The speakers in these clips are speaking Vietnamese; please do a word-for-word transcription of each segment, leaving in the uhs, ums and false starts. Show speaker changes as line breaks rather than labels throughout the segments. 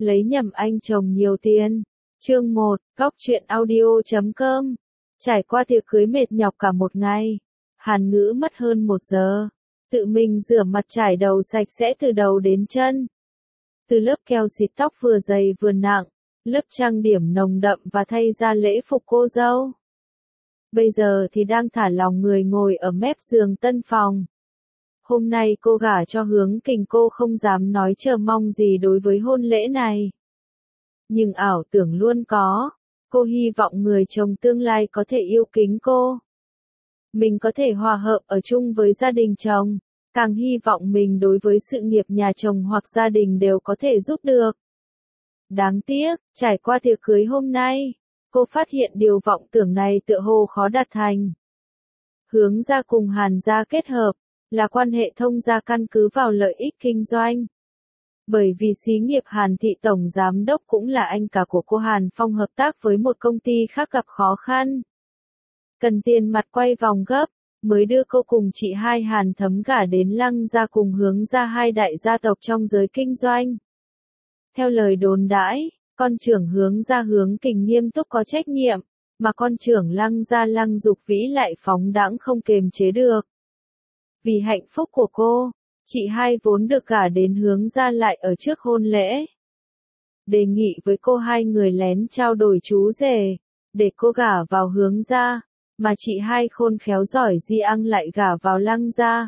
lấy nhầm anh chồng nhiều tiền. Chương một, Góc truyện audio chấm com. Trải qua tiệc cưới mệt nhọc cả một ngày, Hàn Ngữ mất hơn một giờ, tự mình rửa mặt trải đầu sạch sẽ từ đầu đến chân. Từ lớp keo xịt tóc vừa dày vừa nặng, lớp trang điểm nồng đậm và thay ra lễ phục cô dâu. Bây giờ thì đang thả lòng người ngồi ở mép giường tân phòng. Hôm nay cô gả cho Hướng Kình, cô không dám nói chờ mong gì đối với hôn lễ này. Nhưng ảo tưởng luôn có, cô hy vọng người chồng tương lai có thể yêu kính cô. Mình có thể hòa hợp ở chung với gia đình chồng, càng hy vọng mình đối với sự nghiệp nhà chồng hoặc gia đình đều có thể giúp được. Đáng tiếc, trải qua tiệc cưới hôm nay, cô phát hiện điều vọng tưởng này tựa hồ khó đạt thành. Hướng gia cùng Hàn gia kết hợp, là quan hệ thông gia căn cứ vào lợi ích kinh doanh. Bởi vì xí nghiệp Hàn Thị Tổng Giám Đốc cũng là anh cả của cô Hàn Phong hợp tác với một công ty khác gặp khó khăn. Cần tiền mặt quay vòng gấp, mới đưa cô cùng chị hai Hàn Thấm gả đến Lăng gia cùng Hướng gia, hai đại gia tộc trong giới kinh doanh. Theo lời đồn đãi, con trưởng Hướng gia Hướng Kình nghiêm túc có trách nhiệm, mà con trưởng Lăng gia Lăng Dục Vĩ lại phóng đãng không kềm chế được. Vì hạnh phúc của cô, chị hai vốn được gả đến Hướng gia lại ở trước hôn lễ. Đề nghị với cô hai người lén trao đổi chú rể, để cô gả vào Hướng gia, mà chị hai khôn khéo giỏi di ăn lại gả vào Lăng gia.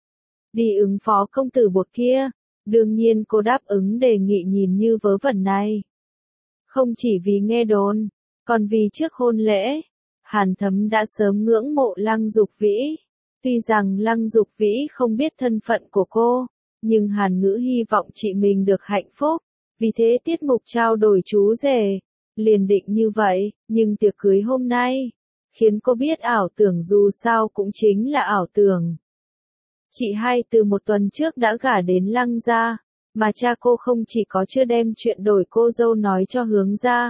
Đi ứng phó công tử bột kia, đương nhiên cô đáp ứng đề nghị nhìn như vớ vẩn này. Không chỉ vì nghe đồn, còn vì trước hôn lễ, Hàn Thấm đã sớm ngưỡng mộ Lăng Dục Vĩ. Tuy rằng Lăng Dục Vĩ không biết thân phận của cô, nhưng Hàn Ngữ hy vọng chị mình được hạnh phúc, vì thế tiết mục trao đổi chú rể, liền định như vậy, nhưng tiệc cưới hôm nay, khiến cô biết ảo tưởng dù sao cũng chính là ảo tưởng. Chị hai từ một tuần trước đã gả đến Lăng gia, mà cha cô không chỉ có chưa đem chuyện đổi cô dâu nói cho Hướng gia,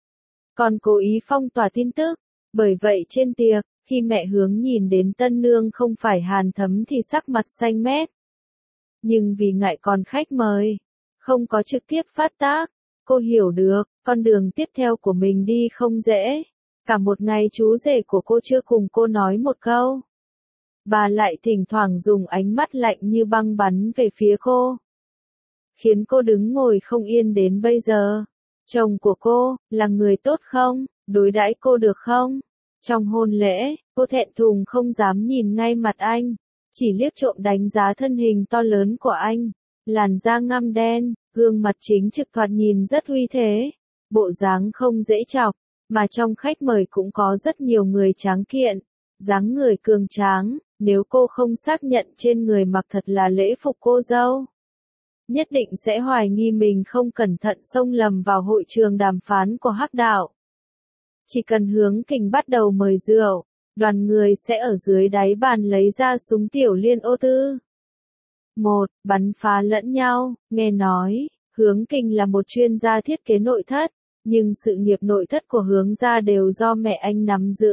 còn cố ý phong tỏa tin tức, bởi vậy trên tiệc, khi mẹ Hướng nhìn đến tân nương không phải Hàn Thấm thì sắc mặt xanh mét. Nhưng vì ngại còn khách mời, không có trực tiếp phát tác, cô hiểu được, con đường tiếp theo của mình đi không dễ. Cả một ngày chú rể của cô chưa cùng cô nói một câu. Bà lại thỉnh thoảng dùng ánh mắt lạnh như băng bắn về phía cô, khiến cô đứng ngồi không yên đến bây giờ. Chồng của cô, là người tốt không, đối đãi cô được không? Trong hôn lễ, cô thẹn thùng không dám nhìn ngay mặt anh, chỉ liếc trộm đánh giá thân hình to lớn của anh, làn da ngăm đen, gương mặt chính trực thoạt nhìn rất uy thế, bộ dáng không dễ chọc, mà trong khách mời cũng có rất nhiều người tráng kiện, dáng người cường tráng, nếu cô không xác nhận trên người mặc thật là lễ phục cô dâu, nhất định sẽ hoài nghi mình không cẩn thận xông lầm vào hội trường đàm phán của Hắc đạo. Chỉ cần Hướng Kình bắt đầu mời rượu, đoàn người sẽ ở dưới đáy bàn lấy ra súng tiểu liên ô tư. Một, bắn phá lẫn nhau, nghe nói, Hướng Kình là một chuyên gia thiết kế nội thất, nhưng sự nghiệp nội thất của Hướng gia đều do mẹ anh nắm giữ.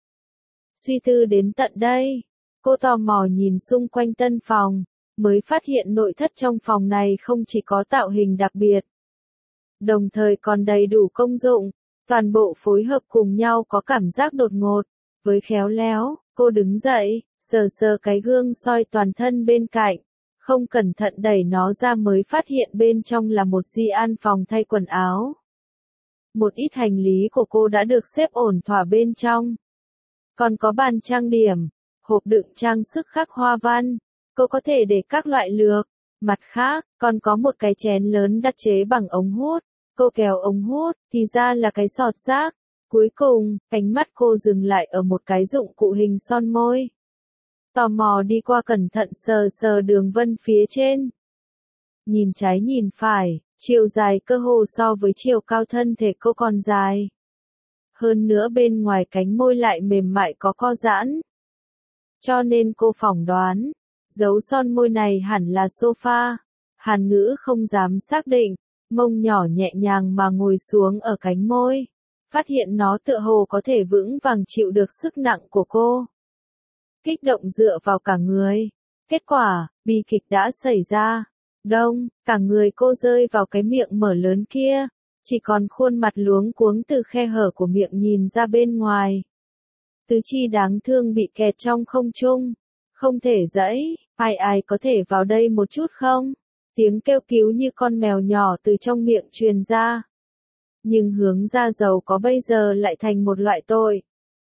Suy tư đến tận đây, cô tò mò nhìn xung quanh tân phòng, mới phát hiện nội thất trong phòng này không chỉ có tạo hình đặc biệt, đồng thời còn đầy đủ công dụng. Toàn bộ phối hợp cùng nhau có cảm giác đột ngột, với khéo léo, cô đứng dậy, sờ sờ cái gương soi toàn thân bên cạnh, không cẩn thận đẩy nó ra mới phát hiện bên trong là một di an phòng thay quần áo. Một ít hành lý của cô đã được xếp ổn thỏa bên trong. Còn có bàn trang điểm, hộp đựng trang sức khắc hoa văn, cô có thể để các loại lược. Mặt khác, còn có một cái chén lớn đắt chế bằng ống hút. Cô kéo ống hút, thì ra là cái sọt rác. Cuối cùng, ánh mắt cô dừng lại ở một cái dụng cụ hình son môi. Tò mò đi qua cẩn thận sờ sờ đường vân phía trên. Nhìn trái nhìn phải, chiều dài cơ hồ so với chiều cao thân thể cô còn dài. Hơn nữa bên ngoài cánh môi lại mềm mại có co giãn. Cho nên cô phỏng đoán, dấu son môi này hẳn là sofa. Hàn Ngữ không dám xác định. Mông nhỏ nhẹ nhàng mà ngồi xuống ở cánh môi, phát hiện nó tựa hồ có thể vững vàng chịu được sức nặng của cô. Kích động dựa vào cả người. Kết quả, bi kịch đã xảy ra. Đông, cả người cô rơi vào cái miệng mở lớn kia, chỉ còn khuôn mặt luống cuống từ khe hở của miệng nhìn ra bên ngoài. Tứ chi đáng thương bị kẹt trong không trung, không thể dãy, ai ai có thể vào đây một chút không? Tiếng kêu cứu như con mèo nhỏ từ trong miệng truyền ra. Nhưng hướng ra giàu có bây giờ lại thành một loại tội.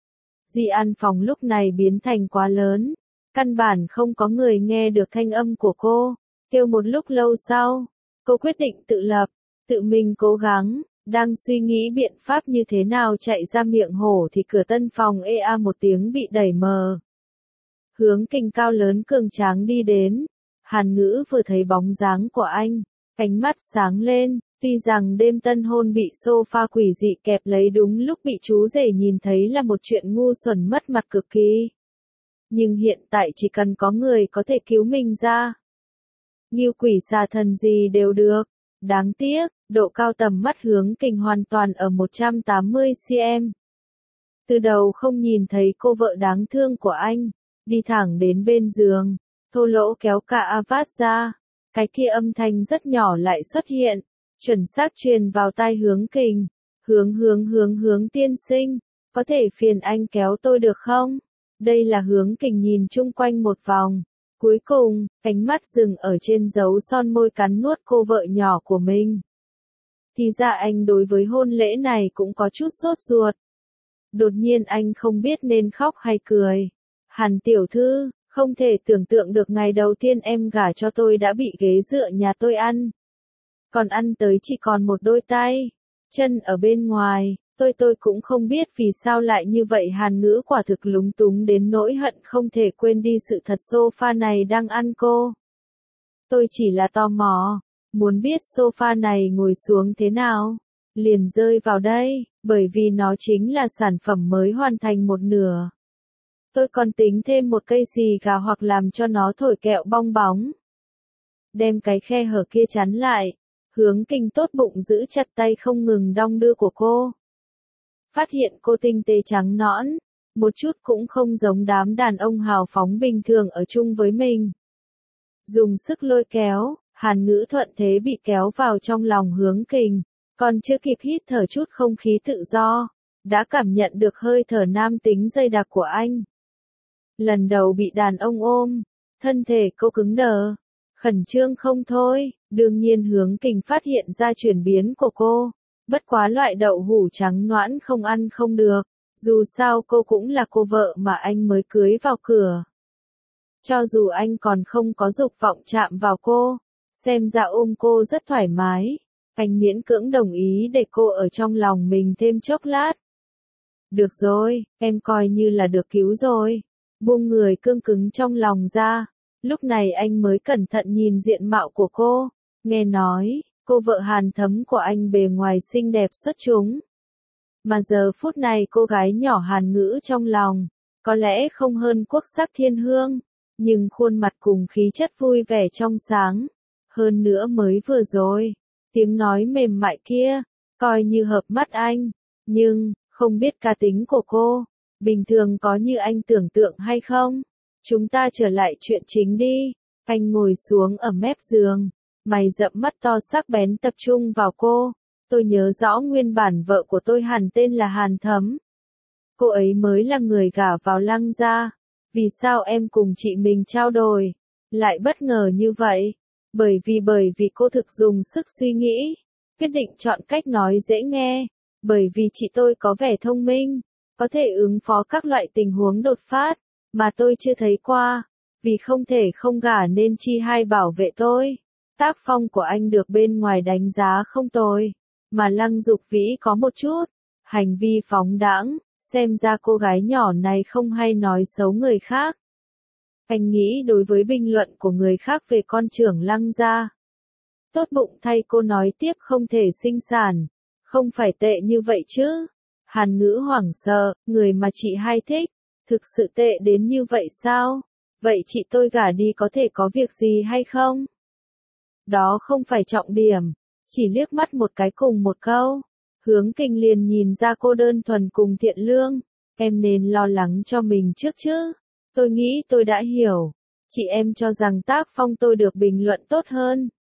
Di an phòng lúc này biến thành quá lớn, căn bản không có người nghe được thanh âm của cô. Kêu một lúc lâu sau, cô quyết định tự lập, tự mình cố gắng, đang suy nghĩ biện pháp như thế nào chạy ra miệng hổ thì cửa tân phòng ê a một tiếng bị đẩy mờ. Hướng Kình cao lớn cường tráng đi đến, Hàn Ngữ vừa thấy bóng dáng của anh, ánh mắt sáng lên, tuy rằng đêm tân hôn bị sofa quỷ dị kẹp lấy đúng lúc bị chú rể nhìn thấy là một chuyện ngu xuẩn mất mặt cực kỳ. Nhưng hiện tại chỉ cần có người có thể cứu mình ra. Ngưu quỷ xà thần gì đều được. Đáng tiếc, độ cao tầm mắt Hướng Kình hoàn toàn ở một trăm tám mươi xăng-ti-mét. Từ đầu không nhìn thấy cô vợ đáng thương của anh, đi thẳng đến bên giường, thô lỗ kéo cả avad ra. Cái kia âm thanh rất nhỏ lại xuất hiện, chuẩn xác truyền vào tai Hướng Kình. Hướng hướng hướng hướng tiên sinh, có thể phiền anh kéo tôi được không? Đây là Hướng Kình nhìn chung quanh một vòng. Cuối cùng, ánh mắt dừng ở trên dấu son môi cắn nuốt cô vợ nhỏ của mình. Thì ra anh đối với hôn lễ này cũng có chút sốt ruột. Đột nhiên anh không biết nên khóc hay cười. Hàn tiểu thư, không thể tưởng tượng được ngày đầu tiên em gả cho tôi đã bị ghế dựa nhà tôi ăn. Còn ăn tới chỉ còn một đôi tay, chân ở bên ngoài. Tôi tôi cũng không biết vì sao lại như vậy. Hàn Ngữ quả thực lúng túng đến nỗi hận không thể quên đi sự thật sofa này đang ăn cô. Tôi chỉ là tò mò, muốn biết sofa này ngồi xuống thế nào, liền rơi vào đây, bởi vì nó chính là sản phẩm mới hoàn thành một nửa. Tôi còn tính thêm một cây xì gà hoặc làm cho nó thổi kẹo bong bóng. Đem cái khe hở kia chắn lại, Hướng Kình tốt bụng giữ chặt tay không ngừng đong đưa của cô. Phát hiện cô tinh tế trắng nõn, một chút cũng không giống đám đàn ông hào phóng bình thường ở chung với mình. Dùng sức lôi kéo, Hàn Ngữ thuận thế bị kéo vào trong lòng Hướng Kình, còn chưa kịp hít thở chút không khí tự do, đã cảm nhận được hơi thở nam tính dày đặc của anh. Lần đầu bị đàn ông ôm, thân thể cô cứng đờ, khẩn trương không thôi, đương nhiên Hướng Kình phát hiện ra chuyển biến của cô. Bất quá loại đậu hũ trắng noãn không ăn không được, dù sao cô cũng là cô vợ mà anh mới cưới vào cửa. Cho dù anh còn không có dục vọng chạm vào cô, xem ra ôm cô rất thoải mái, anh miễn cưỡng đồng ý để cô ở trong lòng mình thêm chốc lát. Được rồi, em coi như là được cứu rồi. Buông người cương cứng trong lòng ra, lúc này anh mới cẩn thận nhìn diện mạo của cô, nghe nói. Cô vợ Hàn Thấm của anh bề ngoài xinh đẹp xuất chúng. Mà giờ phút này cô gái nhỏ Hàn Ngữ trong lòng, có lẽ không hơn quốc sắc thiên hương, nhưng khuôn mặt cùng khí chất vui vẻ trong sáng. Hơn nữa mới vừa rồi, tiếng nói mềm mại kia, coi như hợp mắt anh, nhưng, không biết cá tính của cô, bình thường có như anh tưởng tượng hay không? Chúng ta trở lại chuyện chính đi, anh ngồi xuống ở mép giường. Mày rậm mắt to sắc bén tập trung vào cô. Tôi nhớ rõ nguyên bản vợ của tôi hẳn tên là Hàn Thấm. Cô ấy mới là người gả vào Lăng gia. Vì sao em cùng chị mình trao đổi lại bất ngờ như vậy? Bởi vì bởi vì cô thực dùng sức suy nghĩ, quyết định chọn cách nói dễ nghe. Bởi vì chị tôi có vẻ thông minh, có thể ứng phó các loại tình huống đột phát mà tôi chưa thấy qua. Vì không thể không gả nên chi hay bảo vệ tôi. Tác phong của anh được bên ngoài đánh giá không tồi, mà Lăng Dục Vĩ có một chút hành vi phóng đãng, xem ra cô gái nhỏ này không hay nói xấu người khác. Anh nghĩ đối với bình luận của người khác về con trưởng Lăng gia, tốt bụng thay cô nói tiếp không thể sinh sản, không phải tệ như vậy chứ. Hàn Ngữ hoảng sợ, người mà chị hay thích, thực sự tệ đến như vậy sao? Vậy chị tôi gả đi có thể có việc gì hay không? Đó không phải trọng điểm, chỉ liếc mắt một cái cùng một câu. Hướng Kình liền nhìn ra cô đơn thuần cùng thiện lương, em nên lo lắng cho mình trước chứ. Tôi nghĩ tôi đã hiểu, chị em cho rằng tác phong tôi được bình luận tốt hơn,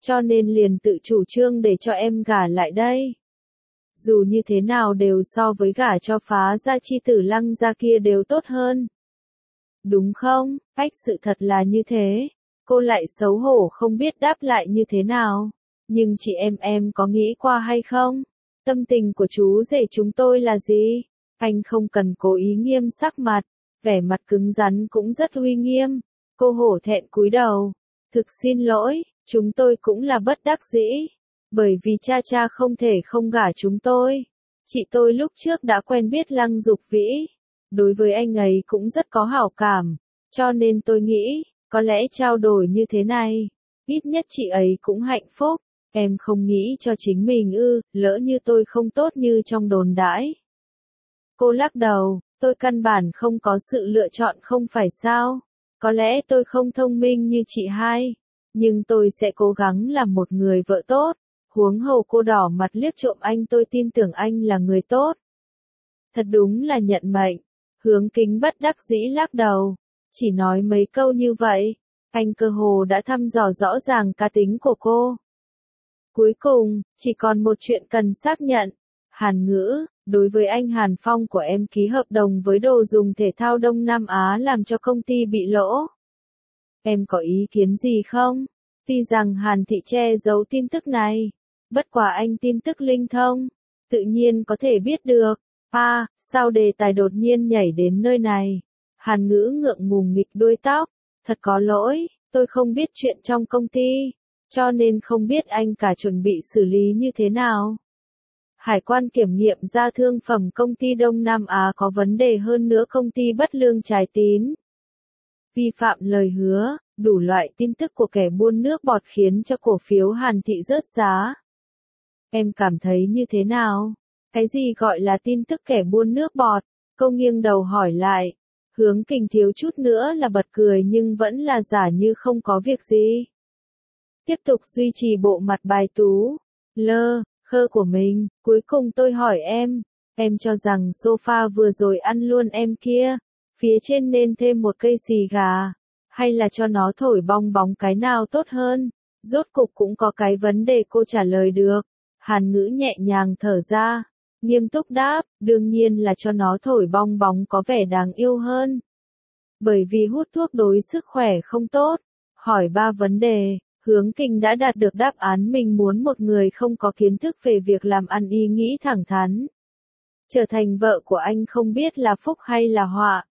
cho nên liền tự chủ trương để cho em gả lại đây. Dù như thế nào đều so với gả cho phá gia chi tử Lăng gia kia đều tốt hơn. Đúng không? Cách sự thật là như thế. Cô lại xấu hổ không biết đáp lại như thế nào. Nhưng chị em em có nghĩ qua hay không? Tâm tình của chú rể chúng tôi là gì? Anh không cần cố ý nghiêm sắc mặt, vẻ mặt cứng rắn cũng rất uy nghiêm. Cô hổ thẹn cúi đầu. Thực xin lỗi, chúng tôi cũng là bất đắc dĩ. Bởi vì cha cha không thể không gả chúng tôi. Chị tôi lúc trước đã quen biết Lăng Dục Vĩ. Đối với anh ấy cũng rất có hảo cảm. Cho nên tôi nghĩ, có lẽ trao đổi như thế này, ít nhất chị ấy cũng hạnh phúc. Em không nghĩ cho chính mình ư, lỡ như tôi không tốt như trong đồn đãi. Cô lắc đầu, tôi căn bản không có sự lựa chọn không phải sao. Có lẽ tôi không thông minh như chị hai, nhưng tôi sẽ cố gắng làm một người vợ tốt. Huống hồ cô đỏ mặt liếc trộm anh, tôi tin tưởng anh là người tốt. Thật đúng là nhận mệnh. Hướng Kính bất đắc dĩ lắc đầu, chỉ nói mấy câu như vậy, anh cơ hồ đã thăm dò rõ ràng cá tính của cô. Cuối cùng, chỉ còn một chuyện cần xác nhận. Hàn Ngữ, đối với anh Hàn Phong của em ký hợp đồng với đồ dùng thể thao Đông Nam Á làm cho công ty bị lỗ. Em có ý kiến gì không? Tuy rằng Hàn Thị che giấu tin tức này, bất quá anh tin tức linh thông, tự nhiên có thể biết được. À, sao đề tài đột nhiên nhảy đến nơi này? Hàn Ngữ ngượng ngùng nghịch đuôi tóc. Thật có lỗi, tôi không biết chuyện trong công ty, cho nên không biết anh cả chuẩn bị xử lý như thế nào. Hải quan kiểm nghiệm ra thương phẩm công ty Đông Nam Á có vấn đề, hơn nữa công ty bất lương trái tín, vi phạm lời hứa, đủ loại tin tức của kẻ buôn nước bọt khiến cho cổ phiếu Hàn Thị rớt giá. Em cảm thấy như thế nào? Cái gì gọi là tin tức kẻ buôn nước bọt? Cô nghiêng đầu hỏi lại. Hướng Kình thiếu chút nữa là bật cười nhưng vẫn là giả như không có việc gì. Tiếp tục duy trì bộ mặt bài tú, lơ, khơ của mình. Cuối cùng tôi hỏi em, em cho rằng sofa vừa rồi ăn luôn em kia, phía trên nên thêm một cây xì gà, hay là cho nó thổi bong bóng, cái nào tốt hơn? Rốt cục cũng có cái vấn đề cô trả lời được. Hàn Ngữ nhẹ nhàng thở ra, nghiêm túc đáp, đương nhiên là cho nó thổi bong bóng có vẻ đáng yêu hơn. Bởi vì hút thuốc đối sức khỏe không tốt. Hỏi ba vấn đề, Hướng Kình đã đạt được đáp án mình muốn, một người không có kiến thức về việc làm ăn, ý nghĩ thẳng thắn. Trở thành vợ của anh không biết là phúc hay là họa.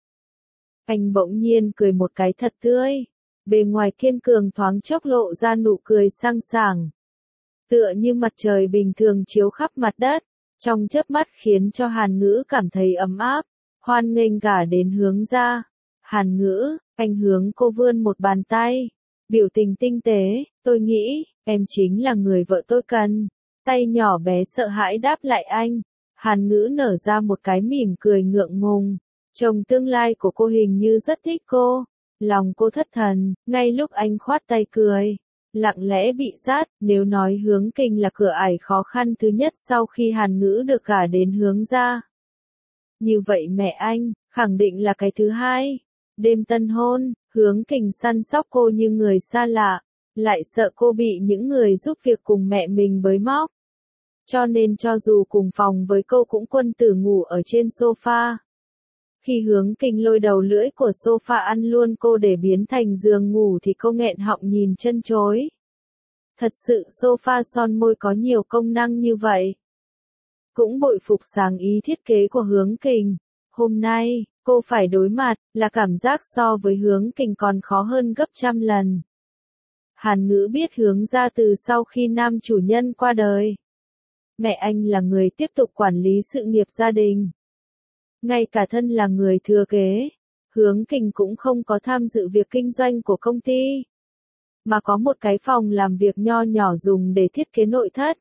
Anh bỗng nhiên cười một cái thật tươi. Bề ngoài kiên cường thoáng chốc lộ ra nụ cười sang sảng. Tựa như mặt trời bình thường chiếu khắp mặt đất. Trong chớp mắt khiến cho Hàn Ngữ cảm thấy ấm áp. Hoan nghênh gả đến Hướng gia. Hàn Ngữ, anh hướng cô vươn một bàn tay. Biểu tình tinh tế, tôi nghĩ, em chính là người vợ tôi cần. Tay nhỏ bé sợ hãi đáp lại anh. Hàn Ngữ nở ra một cái mỉm cười ngượng ngùng. Chồng tương lai của cô hình như rất thích cô. Lòng cô thất thần, ngay lúc anh khoát tay cười. Lặng lẽ bị rát, nếu nói Hướng Kình là cửa ải khó khăn thứ nhất sau khi Hàn Ngữ được gả đến Hướng gia. Như vậy mẹ anh, khẳng định là cái thứ hai. Đêm tân hôn, Hướng Kình săn sóc cô như người xa lạ, lại sợ cô bị những người giúp việc cùng mẹ mình bới móc. Cho nên cho dù cùng phòng với cô cũng quân tử ngủ ở trên sofa. Khi Hướng Kình lôi đầu lưỡi của sofa ăn luôn cô để biến thành giường ngủ thì cô nghẹn họng nhìn chân chối. Thật sự sofa son môi có nhiều công năng như vậy. Cũng bội phục sáng ý thiết kế của Hướng Kình. Hôm nay, cô phải đối mặt, là cảm giác so với Hướng Kình còn khó hơn gấp trăm lần. Hàn Ngữ biết Hướng gia từ sau khi nam chủ nhân qua đời. Mẹ anh là người tiếp tục quản lý sự nghiệp gia đình. Ngay cả thân là người thừa kế, Hướng Kình cũng không có tham dự việc kinh doanh của công ty. Mà có một cái phòng làm việc nho nhỏ dùng để thiết kế nội thất.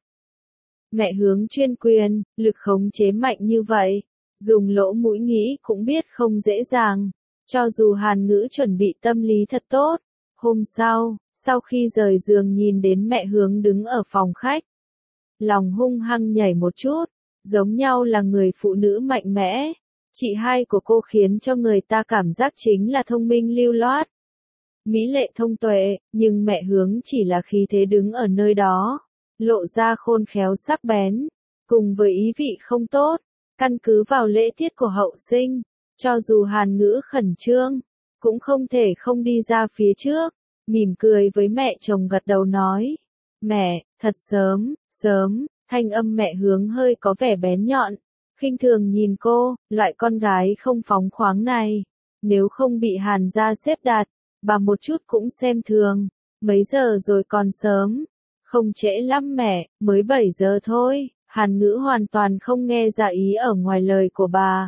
Mẹ Hướng chuyên quyền, lực khống chế mạnh như vậy. Dùng lỗ mũi nghĩ cũng biết không dễ dàng. Cho dù Hàn Ngữ chuẩn bị tâm lý thật tốt. Hôm sau, sau khi rời giường nhìn đến mẹ Hướng đứng ở phòng khách. Lòng hung hăng nhảy một chút. Giống nhau là người phụ nữ mạnh mẽ. Chị hai của cô khiến cho người ta cảm giác chính là thông minh lưu loát. mỹ lệ thông tuệ, nhưng mẹ Hướng chỉ là khí thế đứng ở nơi đó, lộ ra khôn khéo sắc bén, cùng với ý vị không tốt, căn cứ vào lễ tiết của hậu sinh, cho dù Hàn Ngữ khẩn trương, cũng không thể không đi ra phía trước, mỉm cười với mẹ chồng gật đầu nói, mẹ, thật sớm, sớm, thanh âm mẹ Hướng hơi có vẻ bén nhọn, khinh thường nhìn cô, loại con gái không phóng khoáng này, nếu không bị Hàn gia xếp đặt, bà một chút cũng xem thường, mấy giờ rồi còn sớm, không trễ lắm mẹ, mới bảy giờ thôi, Hàn Ngữ hoàn toàn không nghe ra ý ở ngoài lời của bà.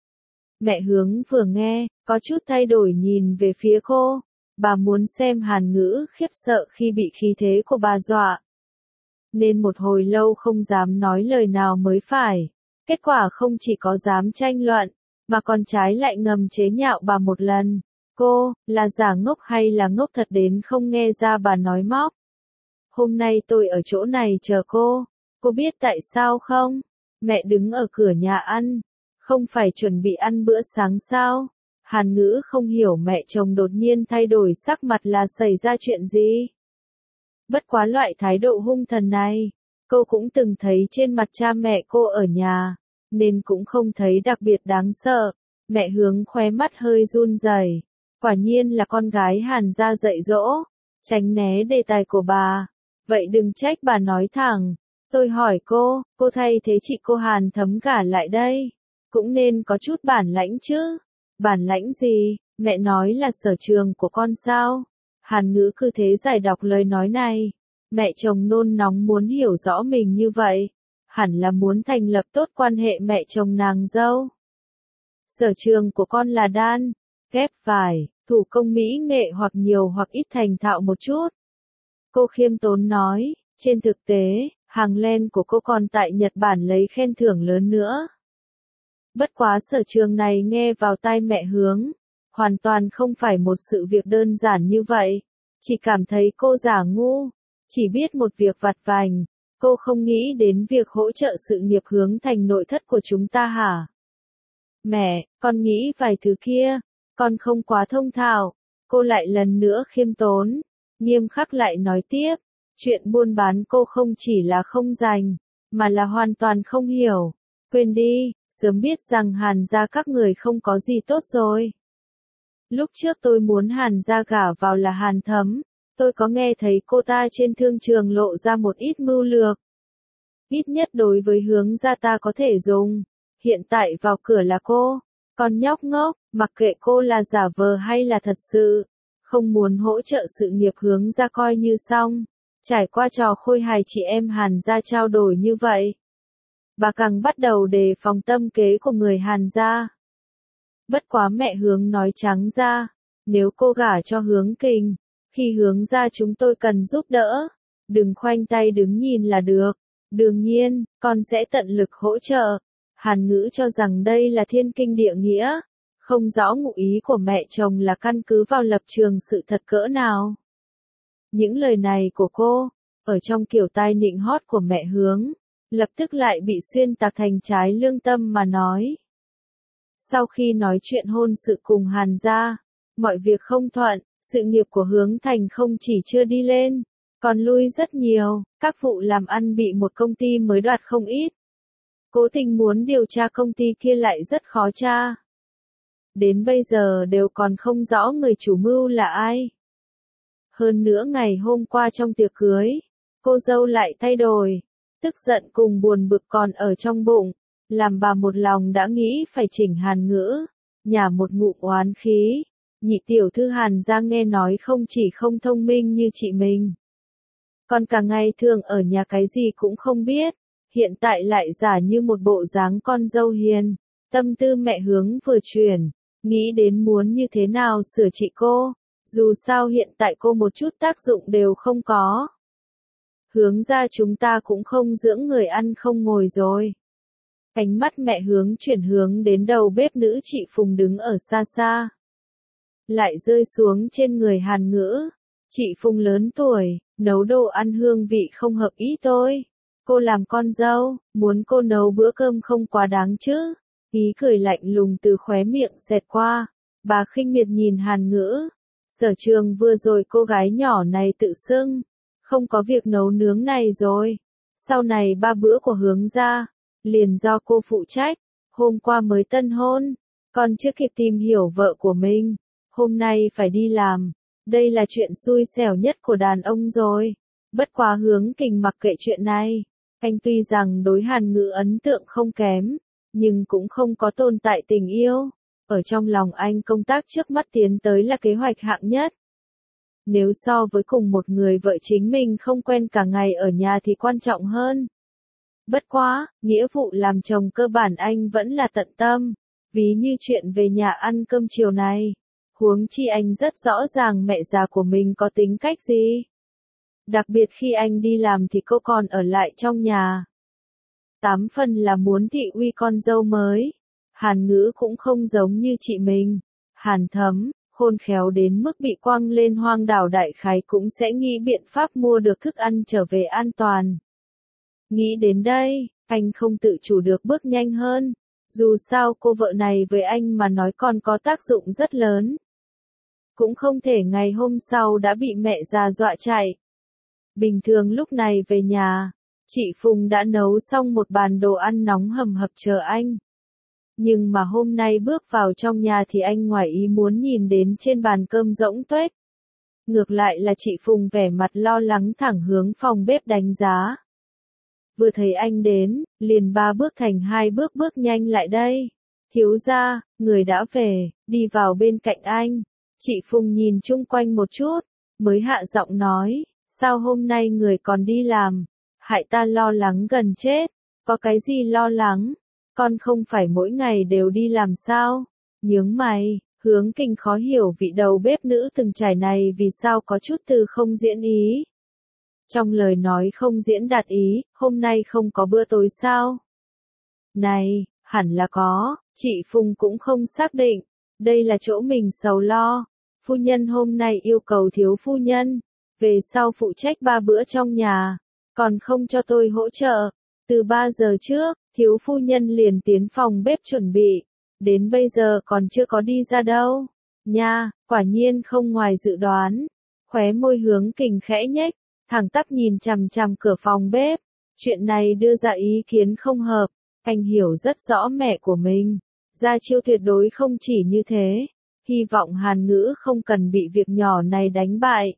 Mẹ Hướng vừa nghe, có chút thay đổi nhìn về phía cô, bà muốn xem Hàn Ngữ khiếp sợ khi bị khí thế của bà dọa. Nên một hồi lâu không dám nói lời nào mới phải, kết quả không chỉ có dám tranh luận, mà còn trái lại ngầm chế nhạo bà một lần. Cô, là giả ngốc hay là ngốc thật đến không nghe ra bà nói móc. Hôm nay tôi ở chỗ này chờ cô, cô biết tại sao không? Mẹ đứng ở cửa nhà ăn, không phải chuẩn bị ăn bữa sáng sao? Hàn Ngữ không hiểu mẹ chồng đột nhiên thay đổi sắc mặt là xảy ra chuyện gì. Bất quá loại thái độ hung thần này, cô cũng từng thấy trên mặt cha mẹ cô ở nhà, nên cũng không thấy đặc biệt đáng sợ. Mẹ Hướng khóe mắt hơi run rẩy, quả nhiên là con gái Hàn gia dạy dỗ, tránh né đề tài của bà. Vậy đừng trách bà nói thẳng, tôi hỏi cô, cô thay thế chị cô Hàn Thấm gả lại đây, cũng nên có chút bản lãnh chứ. Bản lãnh gì, mẹ nói là sở trường của con sao? Hàn Ngữ cứ thế giải đọc lời nói này, mẹ chồng nôn nóng muốn hiểu rõ mình như vậy, hẳn là muốn thành lập tốt quan hệ mẹ chồng nàng dâu. Sở trường của con là đan, ghép vải, thủ công mỹ nghệ hoặc nhiều hoặc ít thành thạo một chút. Cô khiêm tốn nói, trên thực tế, hàng len của cô còn tại Nhật Bản lấy khen thưởng lớn nữa. Bất quá sở trường này nghe vào tai mẹ Hướng, hoàn toàn không phải một sự việc đơn giản như vậy, chỉ cảm thấy cô giả ngu, chỉ biết một việc vặt vành, cô không nghĩ đến việc hỗ trợ sự nghiệp Hướng thành nội thất của chúng ta hả? Mẹ, con nghĩ vài thứ kia, con không quá thông thạo, cô lại lần nữa khiêm tốn, nghiêm khắc lại nói tiếp, chuyện buôn bán cô không chỉ là không rành, mà là hoàn toàn không hiểu, quên đi, sớm biết rằng Hàn gia các người không có gì tốt rồi. Lúc trước tôi muốn Hàn gia gả vào là Hàn Thấm, tôi có nghe thấy cô ta trên thương trường lộ ra một ít mưu lược. Ít nhất đối với Hướng gia ta có thể dùng, hiện tại vào cửa là cô, con nhóc ngốc, mặc kệ cô là giả vờ hay là thật sự, không muốn hỗ trợ sự nghiệp Hướng gia coi như xong, trải qua trò khôi hài chị em Hàn gia trao đổi như vậy. Bà càng bắt đầu đề phòng tâm kế của người Hàn gia. Bất quá mẹ Hướng nói trắng ra, nếu cô gả cho Hướng Kình, khi Hướng gia chúng tôi cần giúp đỡ, đừng khoanh tay đứng nhìn là được, đương nhiên, con sẽ tận lực hỗ trợ. Hàn Ngữ cho rằng đây là thiên kinh địa nghĩa, không rõ ngụ ý của mẹ chồng là căn cứ vào lập trường sự thật cỡ nào. Những lời này của cô, ở trong kiểu tai nịnh hót của mẹ Hướng, lập tức lại bị xuyên tạc thành trái lương tâm mà nói. Sau khi nói chuyện hôn sự cùng Hàn gia, mọi việc không thuận, sự nghiệp của Hướng Thành không chỉ chưa đi lên, còn lui rất nhiều, các vụ làm ăn bị một công ty mới đoạt không ít. Cố tình muốn điều tra công ty kia lại rất khó tra. Đến bây giờ đều còn không rõ người chủ mưu là ai. Hơn nữa ngày hôm qua trong tiệc cưới, cô dâu lại thay đổi, tức giận cùng buồn bực còn ở trong bụng, làm bà một lòng đã nghĩ phải chỉnh Hàn Ngữ, nhả một ngụm oán khí. Nhị tiểu thư Hàn gia nghe nói không chỉ không thông minh như chị mình, còn cả ngày thường ở nhà cái gì cũng không biết, hiện tại lại giả như một bộ dáng con dâu hiền. Tâm tư mẹ Hướng vừa chuyển, nghĩ đến muốn như thế nào sửa trị cô, dù sao hiện tại cô một chút tác dụng đều không có. Hướng gia chúng ta cũng không dưỡng người ăn không ngồi rồi. Ánh mắt mẹ Hướng chuyển hướng đến đầu bếp nữ chị Phùng đứng ở xa xa, lại rơi xuống trên người Hàn Ngữ. Chị Phùng lớn tuổi, nấu đồ ăn hương vị không hợp ý tôi. Cô làm con dâu, muốn cô nấu bữa cơm không quá đáng chứ. Ý cười lạnh lùng từ khóe miệng xẹt qua, bà khinh miệt nhìn Hàn Ngữ, Sở Trường vừa rồi cô gái nhỏ này tự xưng, không có việc nấu nướng này rồi. Sau này ba bữa của Hướng gia, liền do cô phụ trách, hôm qua mới tân hôn, còn chưa kịp tìm hiểu vợ của mình, hôm nay phải đi làm, đây là chuyện xui xẻo nhất của đàn ông rồi. Bất quá Hướng Kình mặc kệ chuyện này, anh tuy rằng đối Hàn Ngữ ấn tượng không kém, nhưng cũng không có tồn tại tình yêu. Ở trong lòng anh công tác trước mắt tiến tới là kế hoạch hạng nhất. Nếu so với cùng một người vợ chính mình không quen cả ngày ở nhà thì quan trọng hơn. Bất quá, nghĩa vụ làm chồng cơ bản anh vẫn là tận tâm, ví như chuyện về nhà ăn cơm chiều này. Huống chi anh rất rõ ràng mẹ già của mình có tính cách gì. Đặc biệt khi anh đi làm thì cô còn ở lại trong nhà. Tám phần là muốn thị uy con dâu mới. Hàn Ngữ cũng không giống như chị mình. Hàn Thấm, khôn khéo đến mức bị quăng lên hoang đảo đại khái cũng sẽ nghĩ biện pháp mua được thức ăn trở về an toàn. Nghĩ đến đây, anh không tự chủ được bước nhanh hơn. Dù sao cô vợ này với anh mà nói còn có tác dụng rất lớn. Cũng không thể ngày hôm sau đã bị mẹ già dọa chạy. Bình thường lúc này về nhà, chị Phùng đã nấu xong một bàn đồ ăn nóng hầm hập chờ anh. Nhưng mà hôm nay bước vào trong nhà thì anh ngoài ý muốn nhìn đến trên bàn cơm rỗng tuếch. Ngược lại là chị Phùng vẻ mặt lo lắng thẳng hướng phòng bếp đánh giá. Vừa thấy anh đến, liền ba bước thành hai bước bước nhanh lại đây. Thiếu gia, người đã về, đi vào bên cạnh anh. Chị Phùng nhìn chung quanh một chút, mới hạ giọng nói, sao hôm nay người còn đi làm, hại ta lo lắng gần chết, có cái gì lo lắng, con không phải mỗi ngày đều đi làm sao, nhướng mày, Hướng Kình khó hiểu vị đầu bếp nữ từng trải này vì sao có chút từ không diễn ý. Trong lời nói không diễn đạt ý, hôm nay không có bữa tối sao? Này, hẳn là có, chị Phùng cũng không xác định, đây là chỗ mình sầu lo. Phu nhân hôm nay yêu cầu thiếu phu nhân, về sau phụ trách ba bữa trong nhà, còn không cho tôi hỗ trợ. Từ ba giờ trước, thiếu phu nhân liền tiến phòng bếp chuẩn bị, đến bây giờ còn chưa có đi ra đâu. Nha, quả nhiên không ngoài dự đoán. Khóe môi Hướng Kình khẽ nhếch, thẳng tắp nhìn chằm chằm cửa phòng bếp. Chuyện này đưa ra ý kiến không hợp, anh hiểu rất rõ mẹ của mình. Gia chiêu tuyệt đối không chỉ như thế. Hy vọng Hàn Ngữ không cần bị việc nhỏ này đánh bại.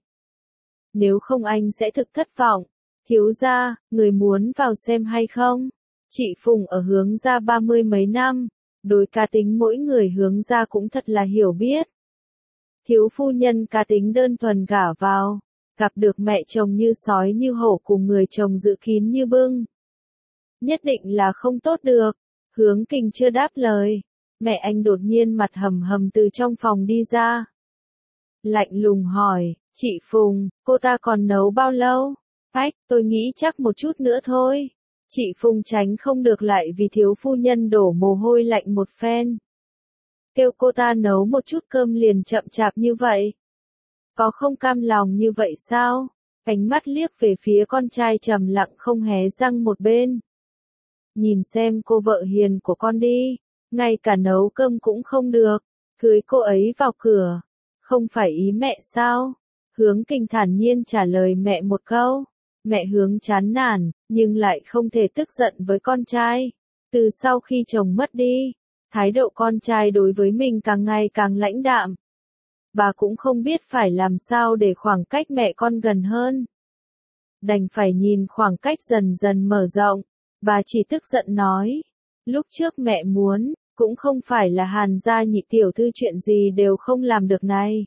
Nếu không anh sẽ thực thất vọng. Thiếu gia, người muốn vào xem hay không? Chị Phùng ở Hướng gia ba mươi mấy năm, đối cá tính mỗi người Hướng gia cũng thật là hiểu biết. Thiếu phu nhân cá tính đơn thuần gả vào, gặp được mẹ chồng như sói như hổ cùng người chồng giữ kín như bưng. Nhất định là không tốt được. Hướng Kình chưa đáp lời. Mẹ anh đột nhiên mặt hầm hầm từ trong phòng đi ra. Lạnh lùng hỏi, chị Phùng, cô ta còn nấu bao lâu? Ách, tôi nghĩ chắc một chút nữa thôi. Chị Phùng tránh không được lại vì thiếu phu nhân đổ mồ hôi lạnh một phen. Kêu cô ta nấu một chút cơm liền chậm chạp như vậy. Có không cam lòng như vậy sao? Ánh mắt liếc về phía con trai trầm lặng không hé răng một bên. Nhìn xem cô vợ hiền của con đi. Ngay cả nấu cơm cũng không được, cưới cô ấy vào cửa, không phải ý mẹ sao? Hướng Kình thản nhiên trả lời mẹ một câu, mẹ Hướng chán nản, nhưng lại không thể tức giận với con trai. Từ sau khi chồng mất đi, thái độ con trai đối với mình càng ngày càng lãnh đạm. Bà cũng không biết phải làm sao để khoảng cách mẹ con gần hơn. Đành phải nhìn khoảng cách dần dần mở rộng, bà chỉ tức giận nói. Lúc trước mẹ muốn, cũng không phải là Hàn gia nhị tiểu thư chuyện gì đều không làm được này.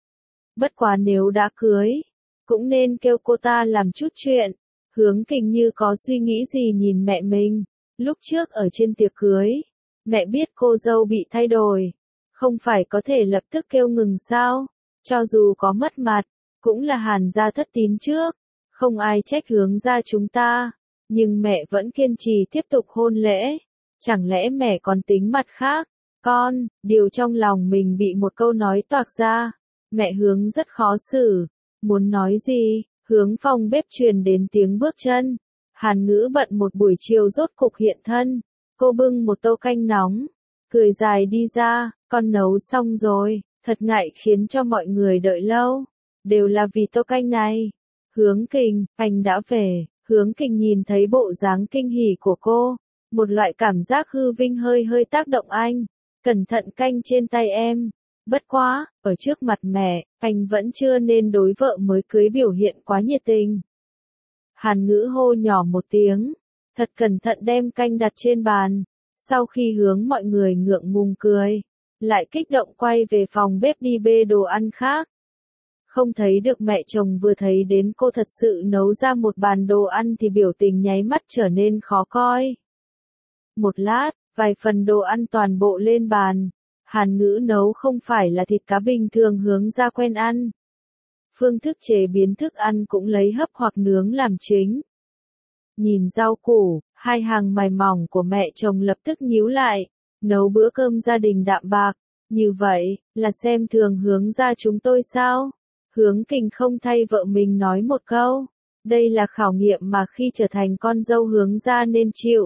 Bất quá nếu đã cưới, cũng nên kêu cô ta làm chút chuyện. Hướng Kình như có suy nghĩ gì nhìn mẹ mình. Lúc trước ở trên tiệc cưới, mẹ biết cô dâu bị thay đổi, không phải có thể lập tức kêu ngừng sao? Cho dù có mất mặt, cũng là Hàn gia thất tín trước, không ai trách Hướng gia chúng ta, nhưng mẹ vẫn kiên trì tiếp tục hôn lễ. Chẳng lẽ mẹ còn tính mặt khác? Con, điều trong lòng mình bị một câu nói toạc ra. Mẹ Hướng rất khó xử. Muốn nói gì? Hướng phòng bếp truyền đến tiếng bước chân. Hàn Ngữ bận một buổi chiều rốt cục hiện thân. Cô bưng một tô canh nóng. Cười dài đi ra, con nấu xong rồi, thật Thật ngại khiến cho mọi người đợi lâu. Đều là vì tô canh này. Hướng Kình, anh đã về. Hướng Kình nhìn thấy bộ dáng kinh hỉ của cô. Một loại cảm giác hư vinh hơi hơi tác động anh. Cẩn thận canh trên tay em. Bất quá, ở trước mặt mẹ, anh vẫn chưa nên đối vợ mới cưới biểu hiện quá nhiệt tình. Hàn Ngữ hô nhỏ một tiếng. Thật cẩn thận đem canh đặt trên bàn. Sau khi hướng mọi người ngượng ngùng cười. Lại kích động quay về phòng bếp đi bê đồ ăn khác. Không thấy được mẹ chồng vừa thấy đến cô thật sự nấu ra một bàn đồ ăn thì biểu tình nháy mắt trở nên khó coi. Một lát, vài phần đồ ăn toàn bộ lên bàn. Hàn Ngữ nấu không phải là thịt cá bình thường hướng ra quen ăn. Phương thức chế biến thức ăn cũng lấy hấp hoặc nướng làm chính. Nhìn rau củ, hai hàng mày mỏng của mẹ chồng lập tức nhíu lại. Nấu bữa cơm gia đình đạm bạc. Như vậy, là xem thường hướng ra chúng tôi sao? Hướng Kình không thay vợ mình nói một câu. Đây là khảo nghiệm mà khi trở thành con dâu hướng ra nên chịu.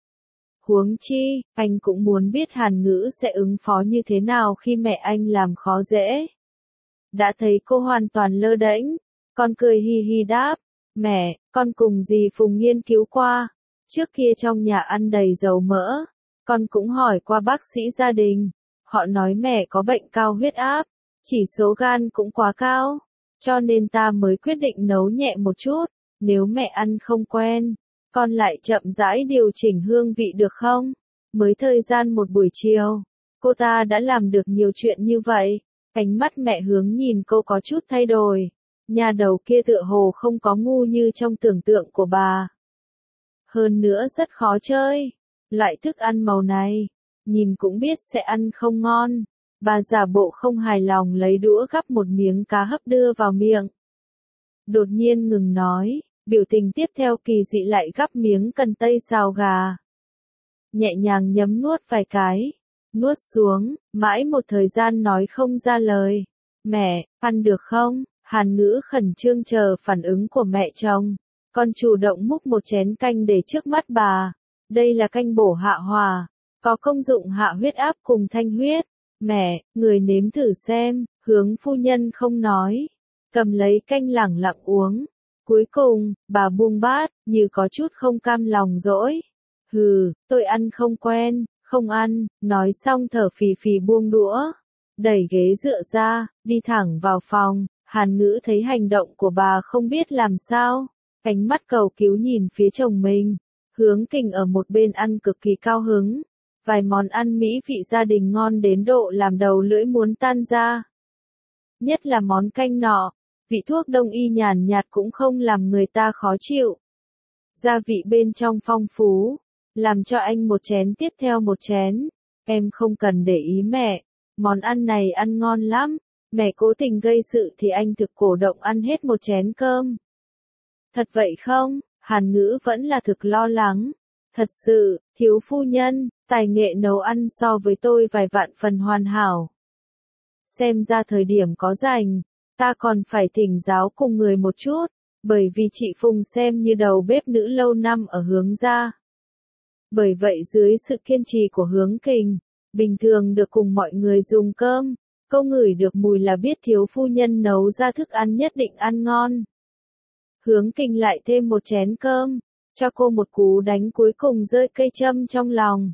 Huống chi, anh cũng muốn biết Hàn Ngữ sẽ ứng phó như thế nào khi mẹ anh làm khó dễ. Đã thấy cô hoàn toàn lơ đễnh, con cười hi hi đáp, mẹ, con cùng dì Phùng nghiên cứu qua, trước kia trong nhà ăn đầy dầu mỡ, con cũng hỏi qua bác sĩ gia đình, họ nói mẹ có bệnh cao huyết áp, chỉ số gan cũng quá cao, cho nên ta mới quyết định nấu nhẹ một chút, nếu mẹ ăn không quen. Con lại chậm rãi điều chỉnh hương vị được không? Mới thời gian một buổi chiều, cô ta đã làm được nhiều chuyện như vậy. Ánh mắt mẹ Hướng nhìn cô có chút thay đổi. Nhà đầu kia tựa hồ không có ngu như trong tưởng tượng của bà. Hơn nữa rất khó chơi. Loại thức ăn màu này, nhìn cũng biết sẽ ăn không ngon. Bà giả bộ không hài lòng lấy đũa gắp một miếng cá hấp đưa vào miệng. Đột nhiên ngừng nói. Biểu tình tiếp theo kỳ dị lại gắp miếng cần tây xào gà. Nhẹ nhàng nhấm nuốt vài cái. Nuốt xuống, mãi một thời gian nói không ra lời. Mẹ, ăn được không? Hàn Ngữ khẩn trương chờ phản ứng của mẹ chồng. Con chủ động múc một chén canh để trước mắt bà. Đây là canh bổ hạ hòa. Có công dụng hạ huyết áp cùng thanh huyết. Mẹ, người nếm thử xem. Hướng phu nhân không nói. Cầm lấy canh lẳng lặng uống. Cuối cùng, bà buông bát, như có chút không cam lòng dỗi. Hừ, tôi ăn không quen, không ăn, nói xong thở phì phì buông đũa. Đẩy ghế dựa ra, đi thẳng vào phòng, Hàn Ngữ thấy hành động của bà không biết làm sao. Ánh mắt cầu cứu nhìn phía chồng mình. Hướng Kình ở một bên ăn cực kỳ cao hứng. Vài món ăn mỹ vị gia đình ngon đến độ làm đầu lưỡi muốn tan ra. Nhất là món canh nọ. Vị thuốc đông y nhàn nhạt cũng không làm người ta khó chịu. Gia vị bên trong phong phú, làm cho anh một chén tiếp theo một chén. Em không cần để ý mẹ, món ăn này ăn ngon lắm. Mẹ cố tình gây sự thì anh thực cổ động ăn hết một chén cơm. Thật vậy không? Hàn Ngữ vẫn là thực lo lắng. Thật sự, thiếu phu nhân, tài nghệ nấu ăn so với tôi vài vạn phần hoàn hảo. Xem ra thời điểm có rảnh. Ta còn phải thỉnh giáo cùng người một chút, bởi vì chị Phùng xem như đầu bếp nữ lâu năm ở Hướng gia. Bởi vậy dưới sự kiên trì của Hướng Kình, bình thường được cùng mọi người dùng cơm, cô ngửi được mùi là biết thiếu phu nhân nấu ra thức ăn nhất định ăn ngon. Hướng Kình lại thêm một chén cơm, cho cô một cú đánh cuối cùng rơi cây châm trong lòng.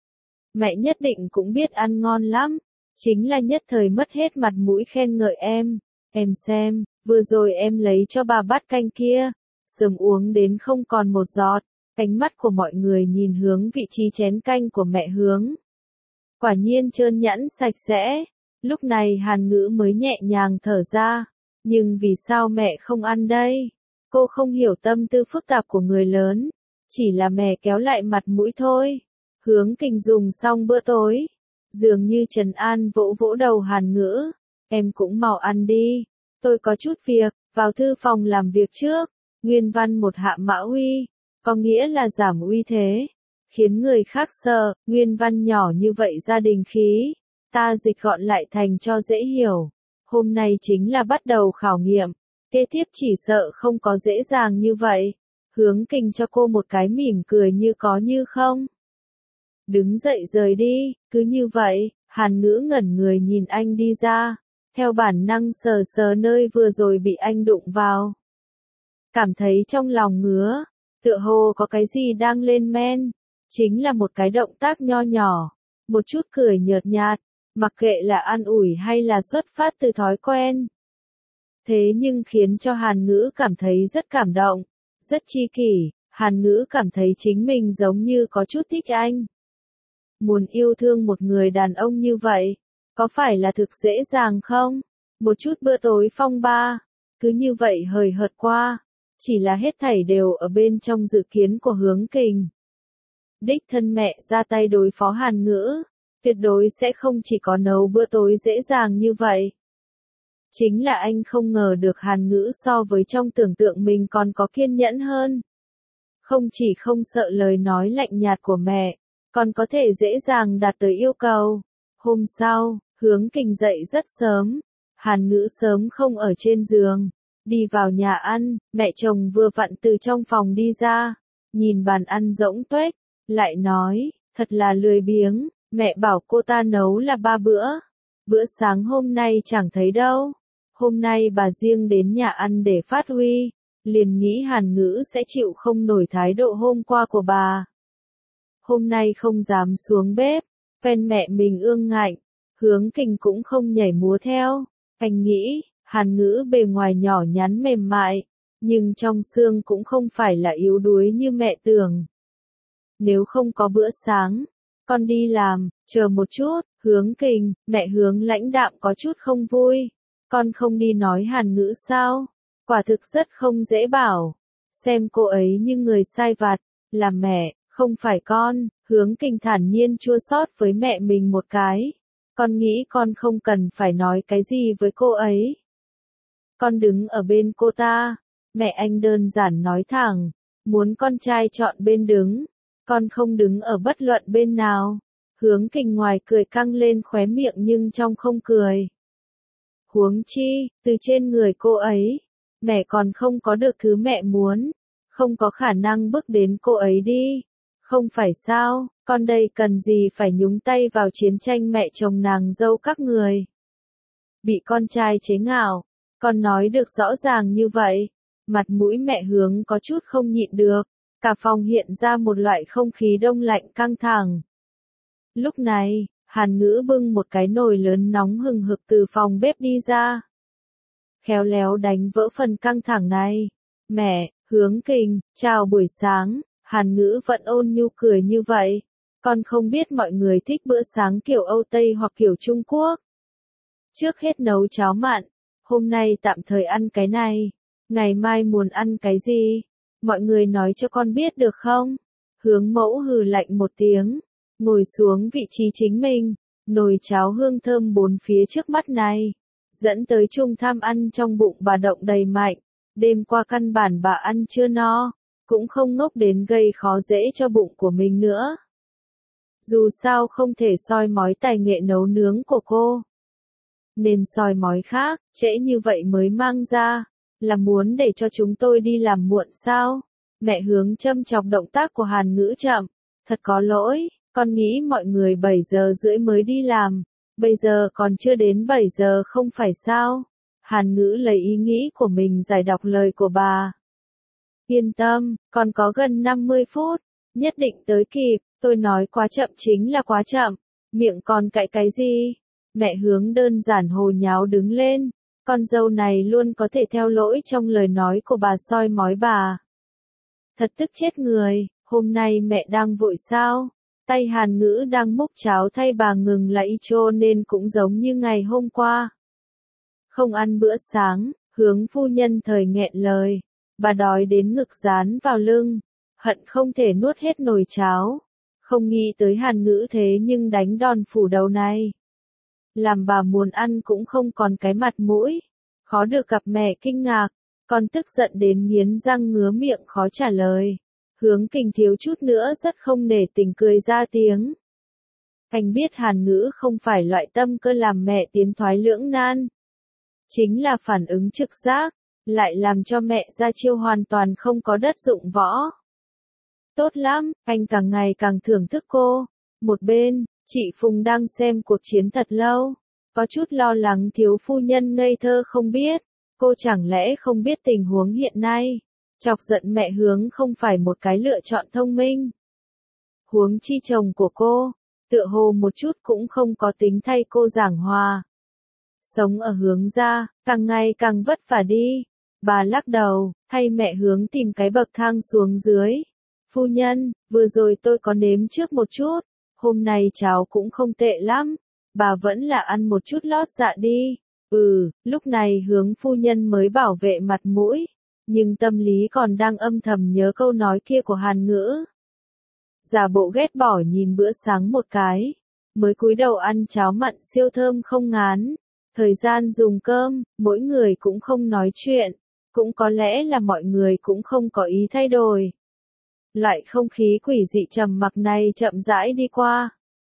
Mẹ nhất định cũng biết ăn ngon lắm, chính là nhất thời mất hết mặt mũi khen ngợi em. Em xem, vừa rồi em lấy cho bà bát canh kia, sớm uống đến không còn một giọt. Ánh mắt của mọi người nhìn hướng vị trí chén canh của mẹ Hướng. Quả nhiên trơn nhẵn sạch sẽ. Lúc này Hàn Ngữ mới nhẹ nhàng thở ra. Nhưng vì sao mẹ không ăn đây? Cô không hiểu tâm tư phức tạp của người lớn. Chỉ là mẹ kéo lại mặt mũi thôi. Hướng Kình dùng xong bữa tối. Dường như trấn an vỗ vỗ đầu Hàn Ngữ. Em cũng mau ăn đi. Tôi có chút việc, vào thư phòng làm việc trước. Nguyên văn một hạ mã uy. Có nghĩa là giảm uy thế. Khiến người khác sợ, nguyên văn nhỏ như vậy gia đình khí. Ta dịch gọn lại thành cho dễ hiểu. Hôm nay chính là bắt đầu khảo nghiệm. Kế tiếp chỉ sợ không có dễ dàng như vậy. Hướng Kình cho cô một cái mỉm cười như có như không. Đứng dậy rời đi, cứ như vậy, Hàn Ngữ ngẩn người nhìn anh đi ra. theo bản năng sờ sờ nơi vừa rồi bị anh đụng vào. Cảm thấy trong lòng ngứa, tựa hồ có cái gì đang lên men, chính là một cái động tác nho nhỏ, một chút cười nhợt nhạt, mặc kệ là an ủi hay là xuất phát từ thói quen. Thế nhưng khiến cho Hàn Ngữ cảm thấy rất cảm động, rất chi kỷ, Hàn Ngữ cảm thấy chính mình giống như có chút thích anh. Muốn yêu thương một người đàn ông như vậy, có phải là thực dễ dàng không? Một chút bữa tối phong ba, cứ như vậy hời hợt qua, chỉ là hết thảy đều ở bên trong dự kiến của Hướng Kình. Đích thân mẹ ra tay đối phó Hàn Ngữ, tuyệt đối sẽ không chỉ có nấu bữa tối dễ dàng như vậy. Chính là anh không ngờ được Hàn Ngữ so với trong tưởng tượng mình còn có kiên nhẫn hơn. Không chỉ không sợ lời nói lạnh nhạt của mẹ, còn có thể dễ dàng đạt tới yêu cầu. Hôm sau, Hướng Kình dậy rất sớm, Hàn Ngữ sớm không ở trên giường, đi vào nhà ăn, mẹ chồng vừa vặn từ trong phòng đi ra, nhìn bàn ăn rỗng tuếch, lại nói, thật là lười biếng, mẹ bảo cô ta nấu là ba bữa, bữa sáng hôm nay chẳng thấy đâu. Hôm nay bà riêng đến nhà ăn để phát huy, liền nghĩ Hàn Ngữ sẽ chịu không nổi thái độ hôm qua của bà. Hôm nay không dám xuống bếp, phen mẹ mình ương ngạnh, Hướng Kình cũng không nhảy múa theo. Anh nghĩ, Hàn Ngữ bề ngoài nhỏ nhắn mềm mại, nhưng trong xương cũng không phải là yếu đuối như mẹ tưởng. Nếu không có bữa sáng, con đi làm, chờ một chút, Hướng Kình, mẹ Hướng lãnh đạm có chút không vui. Con không đi nói Hàn Ngữ sao? Quả thực rất không dễ bảo. Xem cô ấy như người sai vặt, là mẹ, không phải con. Hướng Kình thản nhiên chua xót với mẹ mình một cái. Con nghĩ con không cần phải nói cái gì với cô ấy. Con đứng ở bên cô ta. Mẹ anh đơn giản nói thẳng, muốn con trai chọn bên đứng. Con không đứng ở bất luận bên nào. Hướng Kình ngoài cười căng lên khóe miệng nhưng trong không cười. Huống chi, từ trên người cô ấy, mẹ còn không có được thứ mẹ muốn, không có khả năng bước đến cô ấy đi. Không phải sao, con đây cần gì phải nhúng tay vào chiến tranh mẹ chồng nàng dâu các người. Bị con trai chế ngạo, con nói được rõ ràng như vậy, mặt mũi mẹ Hướng có chút không nhịn được, cả phòng hiện ra một loại không khí đông lạnh căng thẳng. Lúc này, Hàn Ngữ bưng một cái nồi lớn nóng hừng hực từ phòng bếp đi ra. Khéo léo đánh vỡ phần căng thẳng này. Mẹ, Hướng Kình, chào buổi sáng, Hàn Ngữ vẫn ôn nhu cười như vậy. Con không biết mọi người thích bữa sáng kiểu Âu Tây hoặc kiểu Trung Quốc. Trước hết nấu cháo mặn, hôm nay tạm thời ăn cái này, ngày mai muốn ăn cái gì? Mọi người nói cho con biết được không? Hướng mẫu hừ lạnh một tiếng. Ngồi xuống vị trí chính mình, nồi cháo hương thơm bốn phía trước mắt này, dẫn tới trung tham ăn trong bụng bà động đầy mạnh, đêm qua căn bản bà ăn chưa no, cũng không ngốc đến gây khó dễ cho bụng của mình nữa. Dù sao không thể soi mói tài nghệ nấu nướng của cô, nên soi mói khác, trễ như vậy mới mang ra, là muốn để cho chúng tôi đi làm muộn sao? Mẹ Hướng châm chọc động tác của Hàn Ngữ chậm, thật có lỗi. Con nghĩ mọi người bảy giờ rưỡi mới đi làm, bây giờ còn chưa đến bảy giờ không phải sao? Hàn Ngữ lấy ý nghĩ của mình giải đọc lời của bà. Yên tâm, còn có gần năm mươi phút, nhất định tới kịp, tôi nói quá chậm chính là quá chậm, miệng còn cãi cái gì? Mẹ Hướng đơn giản hồ nháo đứng lên, con dâu này luôn có thể theo lỗi trong lời nói của bà soi mói bà. Thật tức chết người, hôm nay mẹ đang vội sao? Tay Hàn Ngữ đang múc cháo thay bà ngừng lại cho nên cũng giống như ngày hôm qua. Không ăn bữa sáng, Hướng phu nhân thời nghẹn lời. Bà đói đến ngực dán vào lưng, hận không thể nuốt hết nồi cháo. Không nghĩ tới Hàn Ngữ thế nhưng đánh đòn phủ đầu này. Làm bà muốn ăn cũng không còn cái mặt mũi. Khó được gặp mẹ kinh ngạc, con tức giận đến nghiến răng ngứa miệng khó trả lời. Hướng Kình thiếu chút nữa rất không nể tình cười ra tiếng. Anh biết Hàn Ngữ không phải loại tâm cơ làm mẹ tiến thoái lưỡng nan. Chính là phản ứng trực giác, lại làm cho mẹ ra chiêu hoàn toàn không có đất dụng võ. Tốt lắm, anh càng ngày càng thưởng thức cô. Một bên, chị Phùng đang xem cuộc chiến thật lâu. có chút lo lắng thiếu phu nhân ngây thơ không biết, cô chẳng lẽ không biết tình huống hiện nay, chọc giận mẹ Hướng không phải một cái lựa chọn thông minh. Huống chi chồng của cô, tựa hồ một chút cũng không có tính thay cô giảng hòa. Sống ở Hướng gia, càng ngày càng vất vả đi. Bà lắc đầu, thay mẹ Hướng tìm cái bậc thang xuống dưới. Phu nhân, vừa rồi tôi có nếm trước một chút, hôm nay cháo cũng không tệ lắm, bà vẫn là ăn một chút lót dạ đi. Ừ, lúc này Hướng phu nhân mới bảo vệ mặt mũi, nhưng tâm lý còn đang âm thầm nhớ câu nói kia của Hàn Ngữ. Giả bộ ghét bỏ nhìn bữa sáng một cái, mới cúi đầu ăn cháo mặn siêu thơm không ngán. Thời gian dùng cơm, mỗi người cũng không nói chuyện, cũng có lẽ là mọi người cũng không có ý thay đổi. Loại không khí quỷ dị trầm mặc này chậm rãi đi qua.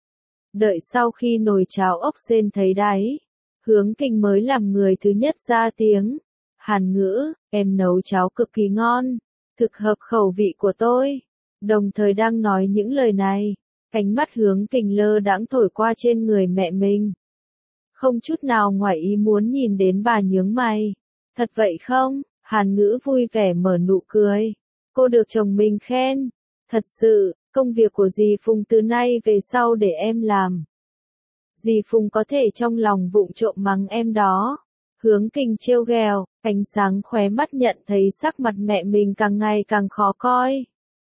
Đợi sau khi nồi cháo ốc sên thấy đáy, Hướng Kình mới làm người thứ nhất ra tiếng. Hàn Ngữ, em nấu cháo cực kỳ ngon, thực hợp khẩu vị của tôi. Đồng thời đang nói những lời này, ánh mắt Hướng Kình lơ đãng thổi qua trên người mẹ mình. Không chút nào ngoài ý muốn nhìn đến bà nhướng mày. Thật vậy không? Hàn Ngữ vui vẻ mở nụ cười. Cô được chồng mình khen. Thật sự, công việc của dì Phùng từ nay về sau để em làm. Dì Phùng có thể trong lòng vụng trộm mắng em đó. Hướng Kình trêu ghẹo, ánh sáng khóe mắt nhận thấy sắc mặt mẹ mình càng ngày càng khó coi.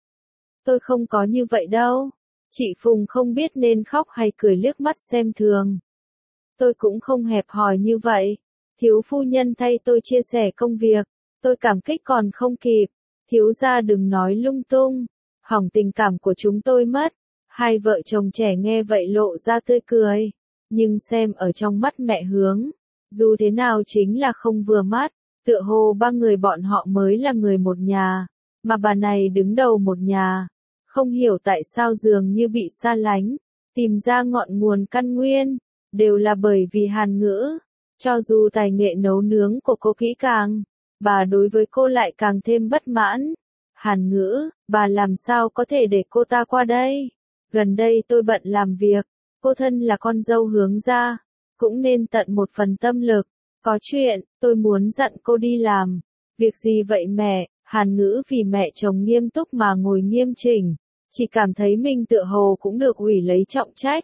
Tôi không có như vậy đâu. Chị Phùng không biết nên khóc hay cười liếc mắt xem thường. Tôi cũng không hẹp hòi như vậy. Thiếu phu nhân thay tôi chia sẻ công việc, tôi cảm kích còn không kịp. Thiếu gia đừng nói lung tung, hỏng tình cảm của chúng tôi mất. Hai vợ chồng trẻ nghe vậy lộ ra tươi cười, nhưng xem ở trong mắt mẹ Hướng, dù thế nào chính là không vừa mắt, tựa hồ ba người bọn họ mới là người một nhà, mà bà này đứng đầu một nhà, không hiểu tại sao dường như bị xa lánh, tìm ra ngọn nguồn căn nguyên, đều là bởi vì Hàn Ngữ. Cho dù tài nghệ nấu nướng của cô kỹ càng, bà đối với cô lại càng thêm bất mãn. Hàn Ngữ, bà làm sao có thể để cô ta qua đây? Gần đây tôi bận làm việc, cô thân là con dâu Hướng gia, cũng nên tận một phần tâm lực. Có chuyện, tôi muốn dặn cô đi làm. Việc gì vậy mẹ? Hàn Ngữ vì mẹ chồng nghiêm túc mà ngồi nghiêm chỉnh, chỉ cảm thấy mình tựa hồ cũng được ủy lấy trọng trách.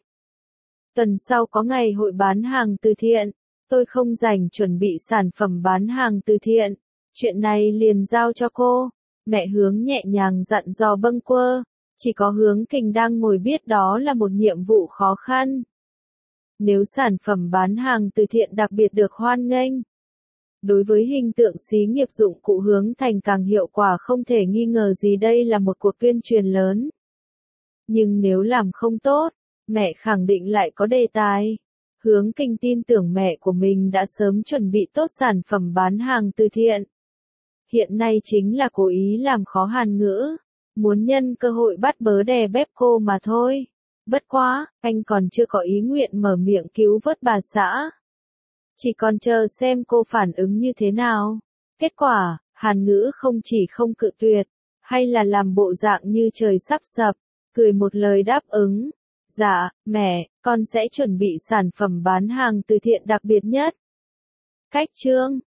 Tuần sau có ngày hội bán hàng từ thiện, tôi không rảnh chuẩn bị sản phẩm bán hàng từ thiện, chuyện này liền giao cho cô. Mẹ Hướng nhẹ nhàng dặn dò bâng quơ, chỉ có Hướng Kình đang ngồi biết đó là một nhiệm vụ khó khăn. Nếu sản phẩm bán hàng từ thiện đặc biệt được hoan nghênh, đối với hình tượng xí nghiệp dụng cụ Hướng Thành càng hiệu quả không thể nghi ngờ gì, đây là một cuộc tuyên truyền lớn. Nhưng nếu làm không tốt, mẹ khẳng định lại có đề tài. Hướng Kình tin tưởng mẹ của mình đã sớm chuẩn bị tốt sản phẩm bán hàng từ thiện. Hiện nay chính là cố ý làm khó Hàn Ngữ, muốn nhân cơ hội bắt bớ đè bép cô mà thôi. Bất quá, anh còn chưa có ý nguyện mở miệng cứu vớt bà xã. Chỉ còn chờ xem cô phản ứng như thế nào. Kết quả, Hàn Ngữ không chỉ không cự tuyệt, hay là làm bộ dạng như trời sắp sập, cười một lời đáp ứng. Dạ, mẹ, con sẽ chuẩn bị sản phẩm bán hàng từ thiện đặc biệt nhất. Cách chương